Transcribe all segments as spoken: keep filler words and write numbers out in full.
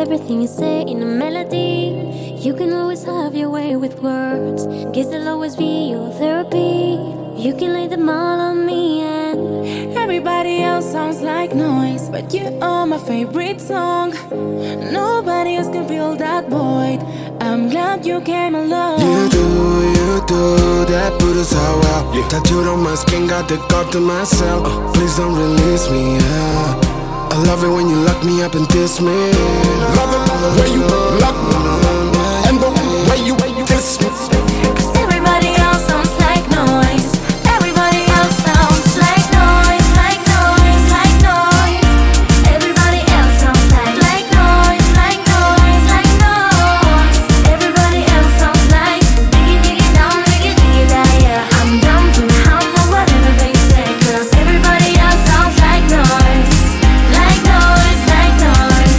everything you say in a melody. You can always have your way with words. Guess I'll always be your therapy. You can lay them all on me and everybody else sounds like noise, but you are my favorite song. Nobody else can fill that void. I'm glad you came along. You do, you do, that put us all out. Yeah. Tattooed on my skin, got the thought to myself. uh, Please don't release me, yeah. I love it when you lock me up and diss me. Love it when you lock me up and the way you, way you diss me. Cause everybody else sounds like noise. Everybody else sounds like noise, like noise, like noise. Everybody else sounds like, like noise, like noise, like noise. Everybody else sounds like diggy diggy down, diggy diggy down, yeah. I'm down to hum or whatever they say. Cause everybody else sounds like noise, like noise, like noise.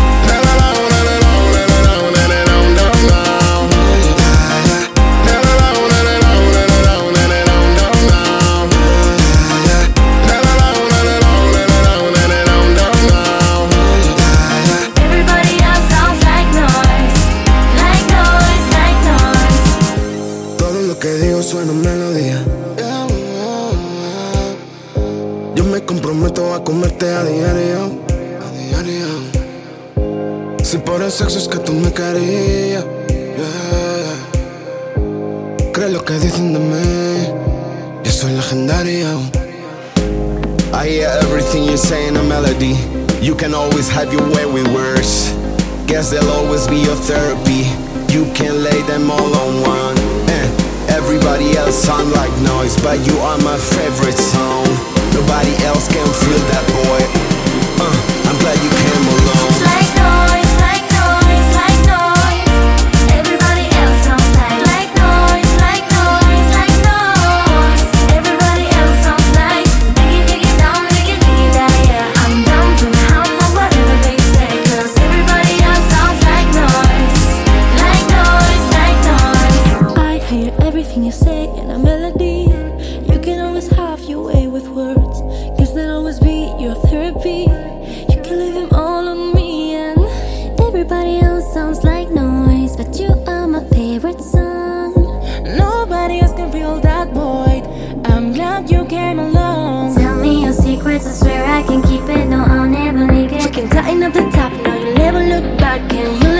Everybody else sounds like noise, like noise, like noise. Todo lo que digo suena melodía. Yo me comprometo a comerte a diario, a diario. Si por el sexo es que tú me querías, yeah. Cree lo que dicen de mí, yo soy legendario. I hear everything you say in a melody. You can always have your way with words. Guess they'll always be your therapy. You can lay them all on one. Eh, everybody else sound like noise, but you are my favorite song. Nobody else can feel that, boy. uh, I'm glad you came along. Like noise, like noise, like noise. Everybody else sounds like, like noise, like noise, like noise. Everybody else sounds like diggy diggy down, diggy diggy down, yeah. I'm down to hum or whatever they say. Cause everybody else sounds like noise, like noise, like noise. I hear everything you say in a melody. You can always have your way with words. Guess they'll always be your therapy. You can leave them all on me and everybody else sounds like noise, but you are my favorite song. Nobody else can fill that void. I'm glad you came along. Tell me your secrets, I swear I can keep it. No, I'll never leave it. We can tighten up the top, now you'll never look back and you